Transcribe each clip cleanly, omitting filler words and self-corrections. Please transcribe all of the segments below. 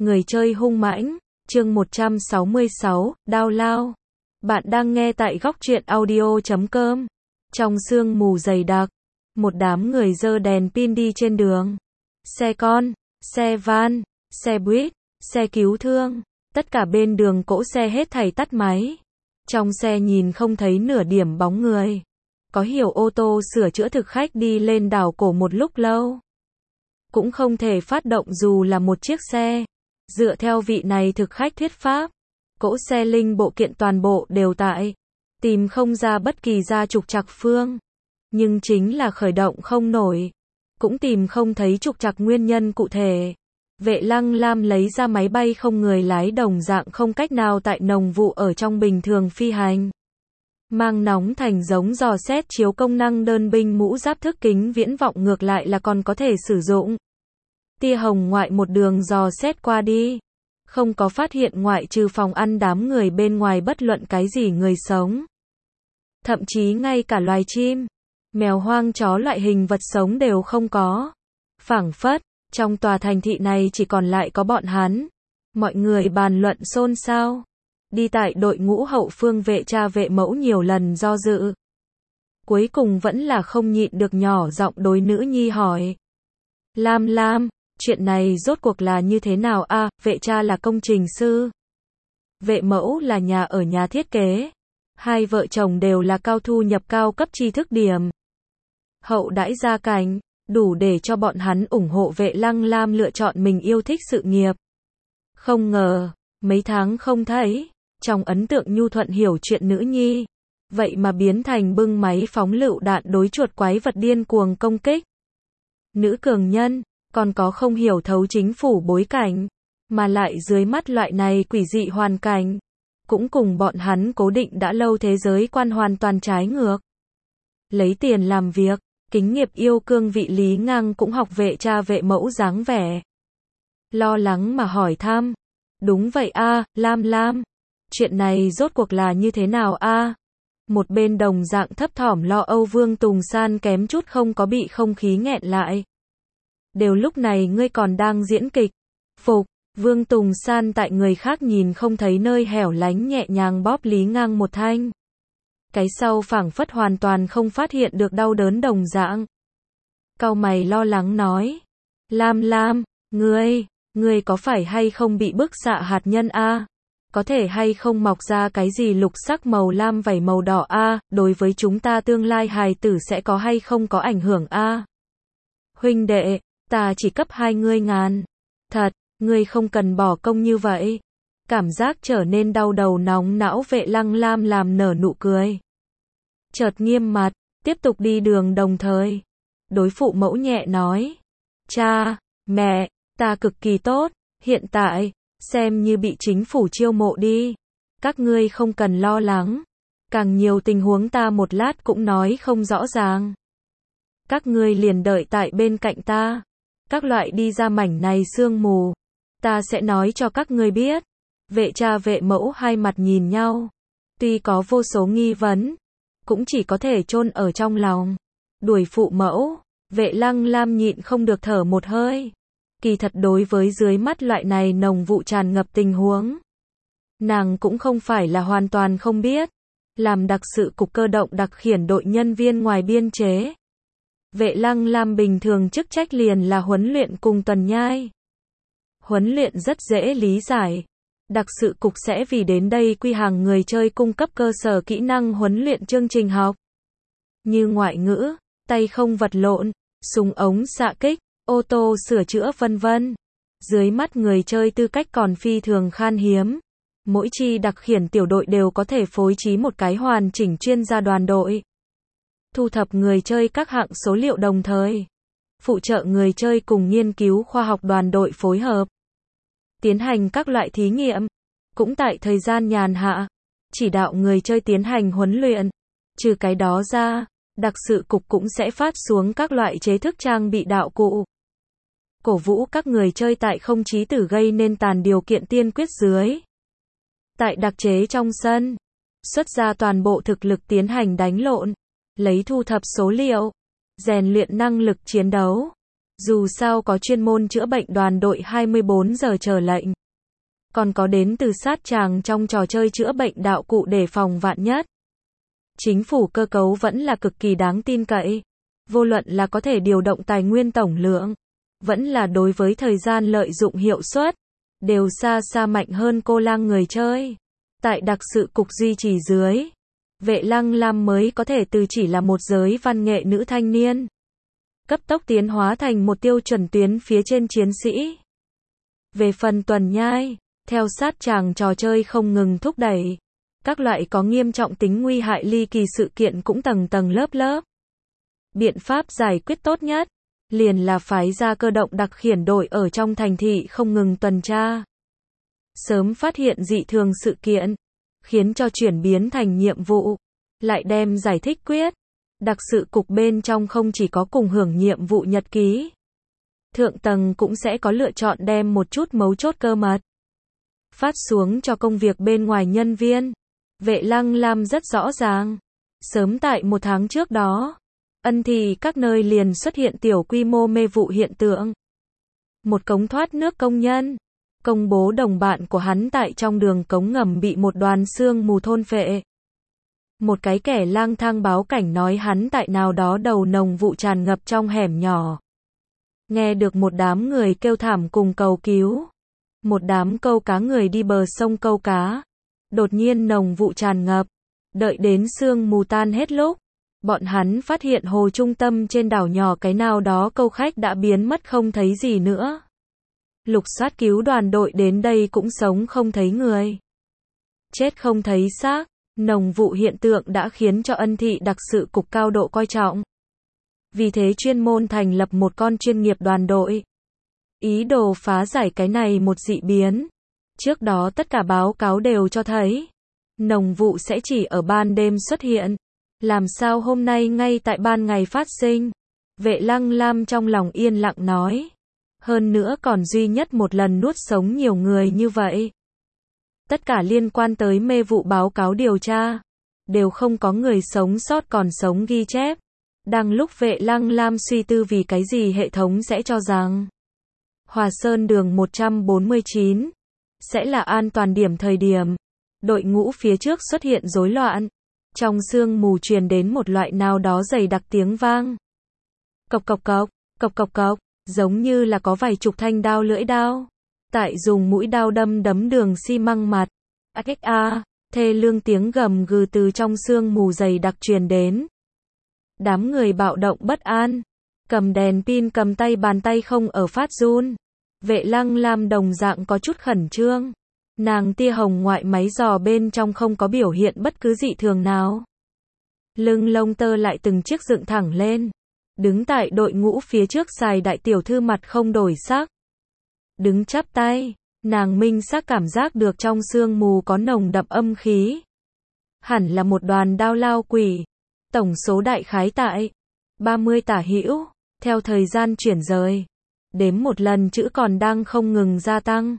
Người chơi hung mãnh, chương 166, đao lao. Bạn đang nghe tại góc truyện audio.com. Trong sương mù dày đặc, một đám người giơ đèn pin đi trên đường. Xe con, xe van, xe buýt, xe cứu thương, tất cả bên đường cỗ xe hết thảy tắt máy. Trong xe nhìn không thấy nửa điểm bóng người. Có hiểu ô tô sửa chữa thực khách đi lên đảo cổ một lúc lâu. Cũng không thể phát động dù là một chiếc xe. Dựa theo vị này thực khách thuyết pháp, cỗ xe linh bộ kiện toàn bộ đều tại. Tìm không ra bất kỳ ra trục trặc phương. Nhưng chính là khởi động không nổi. Cũng tìm không thấy trục trặc nguyên nhân cụ thể. Vệ Lăng Lam lấy ra máy bay không người lái đồng dạng không cách nào tại nồng vụ ở trong bình thường phi hành. Mang nóng thành giống dò xét chiếu công năng đơn binh mũ giáp thức kính viễn vọng ngược lại là còn có thể sử dụng. Tia hồng ngoại một đường dò xét qua đi. Không có phát hiện ngoại trừ phòng ăn đám người bên ngoài bất luận cái gì người sống. Thậm chí ngay cả loài chim, mèo hoang chó loại hình vật sống đều không có. Phảng phất, trong tòa thành thị này chỉ còn lại có bọn hắn. Mọi người bàn luận xôn xao. Đi tại đội ngũ hậu phương vệ cha vệ mẫu nhiều lần do dự. Cuối cùng vẫn là không nhịn được nhỏ giọng đối nữ nhi hỏi. Lam Lam, chuyện này rốt cuộc là như thế nào a? Vệ cha là công trình sư. Vệ mẫu là nhà ở nhà thiết kế. Hai vợ chồng đều là cao thu nhập cao cấp tri thức điểm. Hậu đãi gia cảnh, đủ để cho bọn hắn ủng hộ Vệ Lăng Lam lựa chọn mình yêu thích sự nghiệp. Không ngờ, mấy tháng không thấy, trong ấn tượng nhu thuận hiểu chuyện nữ nhi, vậy mà biến thành bưng máy phóng lựu đạn đối chuột quái vật điên cuồng công kích. Nữ cường nhân, còn có không hiểu thấu chính phủ bối cảnh, mà lại dưới mắt loại này quỷ dị hoàn cảnh, cũng cùng bọn hắn cố định đã lâu thế giới quan hoàn toàn trái ngược. Lấy tiền làm việc, kính nghiệp yêu cương vị Lý Ngang cũng học vệ cha vệ mẫu dáng vẻ. Lo lắng mà hỏi thăm. Đúng vậy a, Lam Lam. Chuyện này rốt cuộc là như thế nào a? Một bên đồng dạng thấp thỏm lo âu Vương Tùng San kém chút không có bị không khí nghẹn lại. Đều lúc này ngươi còn đang diễn kịch. Phục, Vương Tùng San tại người khác nhìn không thấy nơi hẻo lánh nhẹ nhàng bóp Lý Ngang một thanh. Cái sau phảng phất hoàn toàn không phát hiện được đau đớn đồng dạng. Cau mày lo lắng nói. Lam Lam, ngươi có phải hay không bị bức xạ hạt nhân a? Có thể hay không mọc ra cái gì lục sắc màu lam vảy màu đỏ a? Đối với chúng ta tương lai hài tử sẽ có hay không có ảnh hưởng a? Huynh đệ, ta chỉ cấp 2 ngươi ngàn. Thật, ngươi không cần bỏ công như vậy. Cảm giác trở nên đau đầu nóng não Vệ Lăng Lam làm nở nụ cười. Chợt nghiêm mặt, tiếp tục đi đường đồng thời. Đối phụ mẫu nhẹ nói. Cha, mẹ, ta cực kỳ tốt, hiện tại, xem như bị chính phủ chiêu mộ đi. Các ngươi không cần lo lắng. Càng nhiều tình huống ta một lát cũng nói không rõ ràng. Các ngươi liền đợi tại bên cạnh ta. Các loại đi ra mảnh này sương mù. Ta sẽ nói cho các ngươi biết. Vệ cha vệ mẫu hai mặt nhìn nhau. Tuy có vô số nghi vấn, cũng chỉ có thể chôn ở trong lòng. Đuổi phụ mẫu, Vệ Lăng Lam nhịn không được thở một hơi. Kỳ thật đối với dưới mắt loại này nồng vụ tràn ngập tình huống, nàng cũng không phải là hoàn toàn không biết. Làm đặc sự cục cơ động đặc khiển đội nhân viên ngoài biên chế, Vệ Lăng Lam bình thường chức trách liền là huấn luyện cùng tuần nhai. Huấn luyện rất dễ lý giải. Đặc sự cục sẽ vì đến đây quy hàng người chơi cung cấp cơ sở kỹ năng huấn luyện chương trình học. Như ngoại ngữ, tay không vật lộn, súng ống xạ kích, ô tô sửa chữa vân vân. Dưới mắt người chơi tư cách còn phi thường khan hiếm. Mỗi chi đặc khiển tiểu đội đều có thể phối trí một cái hoàn chỉnh chuyên gia đoàn đội. Thu thập người chơi các hạng số liệu đồng thời. Phụ trợ người chơi cùng nghiên cứu khoa học đoàn đội phối hợp. Tiến hành các loại thí nghiệm. Cũng tại thời gian nhàn hạ. Chỉ đạo người chơi tiến hành huấn luyện. Trừ cái đó ra, đặc sự cục cũng sẽ phát xuống các loại chế thức trang bị đạo cụ. Cổ vũ các người chơi tại không chí tử gây nên tàn điều kiện tiên quyết dưới. Tại đặc chế trong sân, xuất ra toàn bộ thực lực tiến hành đánh lộn, lấy thu thập số liệu, rèn luyện năng lực chiến đấu. Dù sao có chuyên môn chữa bệnh đoàn đội 24 giờ chờ lệnh. Còn có đến từ sát tràng trong trò chơi chữa bệnh đạo cụ để phòng vạn nhất. Chính phủ cơ cấu vẫn là cực kỳ đáng tin cậy. Vô luận là có thể điều động tài nguyên tổng lượng, vẫn là đối với thời gian lợi dụng hiệu suất, đều xa xa mạnh hơn cô lang người chơi. Tại đặc sự cục duy trì dưới, Vệ Lăng Lam mới có thể từ chỉ là một giới văn nghệ nữ thanh niên, cấp tốc tiến hóa thành một tiêu chuẩn tuyến phía trên chiến sĩ. Về phần tuần nhai, theo sát tràng trò chơi không ngừng thúc đẩy, các loại có nghiêm trọng tính nguy hại ly kỳ sự kiện cũng tầng tầng lớp lớp. Biện pháp giải quyết tốt nhất, liền là phái ra cơ động đặc khiển đội ở trong thành thị không ngừng tuần tra. Sớm phát hiện dị thường sự kiện, khiến cho chuyển biến thành nhiệm vụ, lại đem giải thích quyết. Đặc sự cục bên trong không chỉ có cùng hưởng nhiệm vụ nhật ký. Thượng tầng cũng sẽ có lựa chọn đem một chút mấu chốt cơ mật phát xuống cho công việc bên ngoài nhân viên. Vệ Lăng Lam rất rõ ràng. Sớm tại một tháng trước đó, Ân Thị các nơi liền xuất hiện tiểu quy mô mê vụ hiện tượng. Một cống thoát nước công nhân công bố đồng bạn của hắn tại trong đường cống ngầm bị một đoàn sương mù thôn phệ. Một cái kẻ lang thang báo cảnh nói hắn tại nào đó đầu nồng vụ tràn ngập trong hẻm nhỏ. Nghe được một đám người kêu thảm cùng cầu cứu. Một đám câu cá người đi bờ sông câu cá. Đột nhiên nồng vụ tràn ngập. Đợi đến sương mù tan hết lúc, bọn hắn phát hiện hồ trung tâm trên đảo nhỏ cái nào đó câu khách đã biến mất không thấy gì nữa. Lục soát cứu đoàn đội đến đây cũng sống không thấy người. Chết không thấy xác. Nồng vụ hiện tượng đã khiến cho Ân Thị đặc sự cục cao độ coi trọng. Vì thế chuyên môn thành lập một con chuyên nghiệp đoàn đội. Ý đồ phá giải cái này một dị biến. Trước đó tất cả báo cáo đều cho thấy, nồng vụ sẽ chỉ ở ban đêm xuất hiện. Làm sao hôm nay ngay tại ban ngày phát sinh? Vệ Lăng Lam trong lòng yên lặng nói. Hơn nữa còn duy nhất một lần nuốt sống nhiều người như vậy. Tất cả liên quan tới mê vụ báo cáo điều tra, đều không có người sống sót còn sống ghi chép. Đang lúc Vệ Lăng Lam suy tư vì cái gì hệ thống sẽ cho rằng Hòa Sơn đường 149 sẽ là an toàn điểm thời điểm đội ngũ phía trước xuất hiện rối loạn. Trong sương mù truyền đến một loại nào đó dày đặc tiếng vang. Cộc cộc cộc, cộc cộc cộc, giống như là có vài chục thanh đao lưỡi đao. Tại dùng mũi đao đấm đường xi măng mặt. Thê lương tiếng gầm gừ từ trong sương mù dày đặc truyền đến. Đám người bạo động bất an. Cầm đèn pin cầm tay bàn tay không ở phát run. Vệ Lăng Lam đồng dạng có chút khẩn trương. Nàng tia hồng ngoại máy dò bên trong không có biểu hiện bất cứ dị thường nào. Lưng lông tơ lại từng chiếc dựng thẳng lên. Đứng tại đội ngũ phía trước xài đại tiểu thư mặt không đổi sắc. Đứng chắp tay, nàng minh xác cảm giác được trong sương mù có nồng đậm âm khí. Hẳn là một đoàn đao lao quỷ. Tổng số đại khái tại 30 tả hữu, theo thời gian chuyển rời. Đếm một lần chữ còn đang không ngừng gia tăng.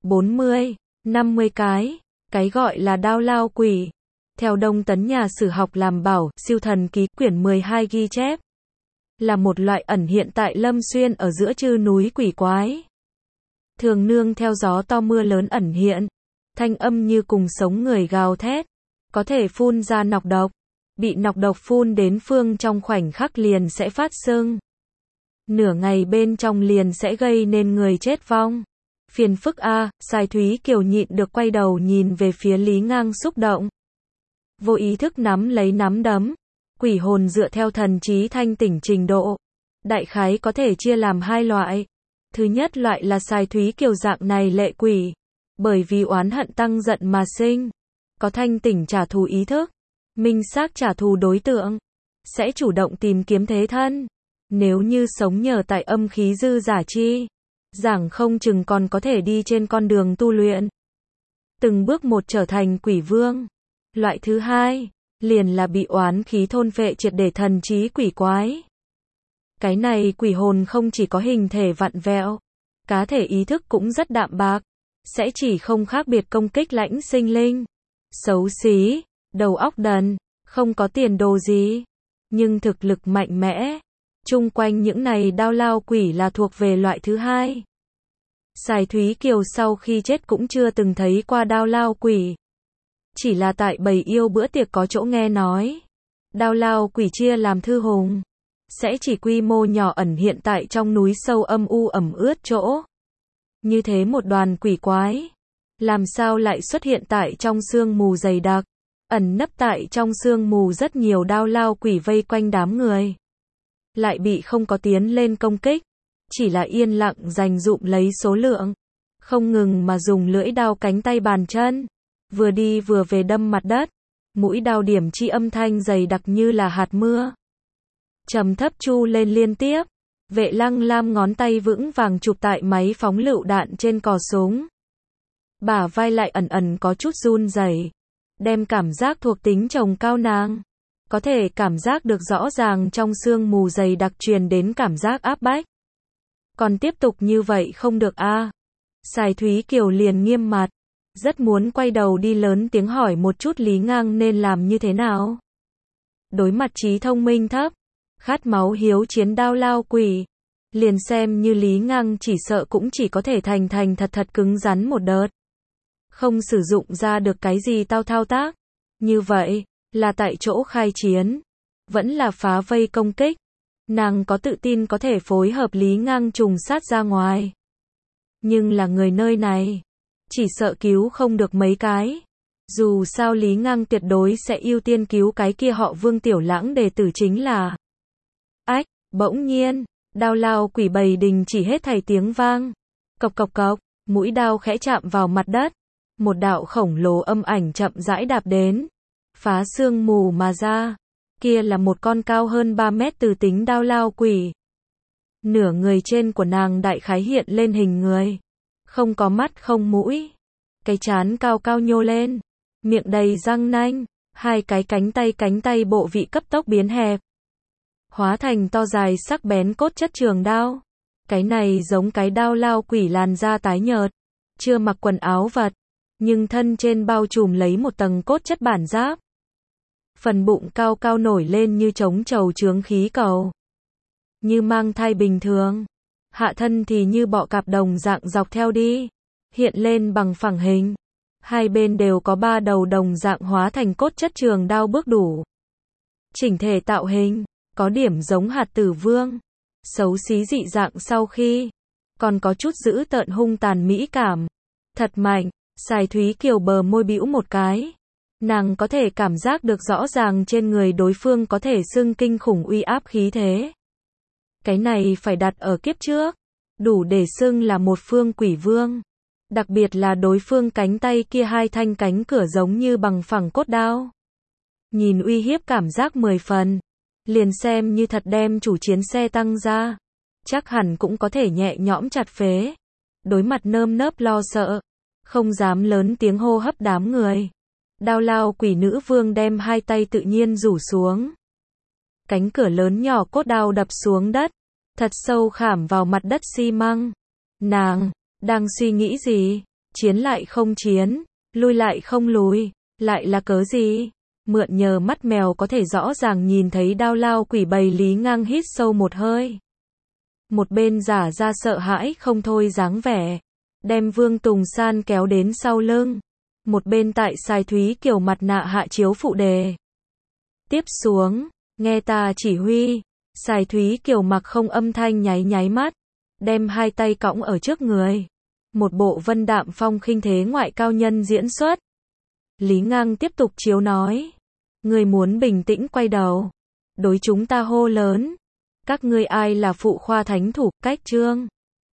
40, 50 cái gọi là đao lao quỷ. Theo Đông Tấn nhà sử học làm bảo, siêu thần ký quyển 12 ghi chép. Là một loại ẩn hiện tại Lâm Xuyên ở giữa chư núi quỷ quái. Thường nương theo gió to mưa lớn ẩn hiện. Thanh âm như cùng sống người gào thét. Có thể phun ra nọc độc. Bị nọc độc phun đến phương trong khoảnh khắc liền sẽ phát sưng. Nửa ngày bên trong liền sẽ gây nên người chết vong. Phiền phức a, Sai Thúy Kiều nhịn được quay đầu nhìn về phía Lý Ngang xúc động. Vô ý thức nắm lấy nắm đấm. Quỷ hồn dựa theo thần trí thanh tỉnh trình độ. Đại khái có thể chia làm hai loại. Thứ nhất loại là Sai Thúy Kiều dạng này lệ quỷ. Bởi vì oán hận tăng giận mà sinh. Có thanh tỉnh trả thù ý thức. Minh xác trả thù đối tượng. Sẽ chủ động tìm kiếm thế thân. Nếu như sống nhờ tại âm khí dư giả chi. Giảng không chừng còn có thể đi trên con đường tu luyện. Từng bước một trở thành quỷ vương. Loại thứ hai, liền là bị oán khí thôn phệ triệt để thần trí quỷ quái. Cái này quỷ hồn không chỉ có hình thể vặn vẹo, cá thể ý thức cũng rất đạm bạc, sẽ chỉ không khác biệt công kích lãnh sinh linh. Xấu xí, đầu óc đần, không có tiền đồ gì, nhưng thực lực mạnh mẽ. Chung quanh những này đao lao quỷ là thuộc về loại thứ hai. Sài Thúy Kiều sau khi chết cũng chưa từng thấy qua đao lao quỷ. Chỉ là tại bầy yêu bữa tiệc có chỗ nghe nói. Đao lao quỷ chia làm thư hùng. Sẽ chỉ quy mô nhỏ ẩn hiện tại trong núi sâu âm u ẩm ướt chỗ. Như thế một đoàn quỷ quái. Làm sao lại xuất hiện tại trong sương mù dày đặc. Ẩn nấp tại trong sương mù rất nhiều đao lao quỷ vây quanh đám người. Lại bị không có tiến lên công kích. Chỉ là yên lặng dành dụm lấy số lượng. Không ngừng mà dùng lưỡi đao cánh tay bàn chân. Vừa đi vừa về đâm mặt đất. Mũi đao điểm chi âm thanh dày đặc như là hạt mưa. Trầm thấp chu lên liên tiếp. Vệ Lăng Lam ngón tay vững vàng chụp tại máy phóng lựu đạn trên cò súng. Bả vai lại ẩn ẩn có chút run rẩy. Đem cảm giác thuộc tính trồng cao nàng. Có thể cảm giác được rõ ràng trong sương mù dày đặc truyền đến cảm giác áp bách. Còn tiếp tục như vậy không được a. Sài Thúy Kiều liền nghiêm mặt. Rất muốn quay đầu đi lớn tiếng hỏi một chút Lý Ngang nên làm như thế nào. Đối mặt trí thông minh thấp. Khát máu hiếu chiến đao lao quỷ. Liền xem như Lý Ngang chỉ sợ cũng chỉ có thể thành thật cứng rắn một đợt. Không sử dụng ra được cái gì thao tác. Như vậy, là tại chỗ khai chiến. Vẫn là phá vây công kích. Nàng có tự tin có thể phối hợp Lý Ngang trùng sát ra ngoài. Nhưng là người nơi này. Chỉ sợ cứu không được mấy cái. Dù sao Lý Ngang tuyệt đối sẽ ưu tiên cứu cái kia họ Vương Tiểu Lãng đệ tử chính là. Ách, bỗng nhiên, đao lao quỷ bầy đình chỉ hết thảy tiếng vang. Cộc cộc cộc, mũi đao khẽ chạm vào mặt đất. Một đạo khổng lồ âm ảnh chậm rãi đạp đến. Phá sương mù mà ra. Kia là một con cao hơn 3 mét từ tính đao lao quỷ. Nửa người trên của nàng đại khái hiện lên hình người. Không có mắt không mũi. Cái trán cao cao nhô lên. Miệng đầy răng nanh. Hai cái cánh tay bộ vị cấp tốc biến hẹp. Hóa thành to dài sắc bén cốt chất trường đao. Cái này giống cái đao lao quỷ làn da tái nhợt. Chưa mặc quần áo vật. Nhưng thân trên bao trùm lấy một tầng cốt chất bản giáp. Phần bụng cao cao nổi lên như trống trầu chướng khí cầu. Như mang thai bình thường. Hạ thân thì như bọ cạp đồng dạng dọc theo đi. Hiện lên bằng phẳng hình. Hai bên đều có 3 đầu đồng dạng hóa thành cốt chất trường đao bước đủ. Chỉnh thể tạo hình. Có điểm giống hạt tử vương. Xấu xí dị dạng sau khi. Còn có chút dữ tợn hung tàn mỹ cảm. Thật mạnh. Sài Thúy Kiều bờ môi bĩu một cái. Nàng có thể cảm giác được rõ ràng trên người đối phương có thể xưng kinh khủng uy áp khí thế. Cái này phải đặt ở kiếp trước. Đủ để xưng là một phương quỷ vương. Đặc biệt là đối phương cánh tay kia hai thanh cánh cửa giống như bằng phẳng cốt đao. Nhìn uy hiếp cảm giác 10 phần. Liền xem như thật đem chủ chiến xe tăng ra. Chắc hẳn cũng có thể nhẹ nhõm chặt phế. Đối mặt nơm nớp lo sợ. Không dám lớn tiếng hô hấp đám người. Đao lao quỷ nữ vương đem hai tay tự nhiên rủ xuống. Cánh cửa lớn nhỏ cốt đao đập xuống đất. Thật sâu khảm vào mặt đất xi măng. Nàng, đang suy nghĩ gì? Chiến lại không chiến, lui lại không lùi, lại là cớ gì? Mượn nhờ mắt mèo có thể rõ ràng nhìn thấy đao lao quỷ bầy Lý Ngang hít sâu một hơi. Một bên giả ra sợ hãi không thôi dáng vẻ. Đem Vương Tùng San kéo đến sau lưng. Một bên tại Sài Thúy Kiều mặt nạ hạ chiếu phụ đề. Tiếp xuống, nghe ta chỉ huy. Sài Thúy Kiều mặc không âm thanh nháy mắt. Đem hai tay cõng ở trước người. Một bộ vân đạm phong khinh thế ngoại cao nhân diễn xuất. Lý Ngang tiếp tục chiếu nói. Người muốn bình tĩnh quay đầu. Đối chúng ta hô lớn. Các ngươi ai là phụ khoa thánh thủ, cách trương.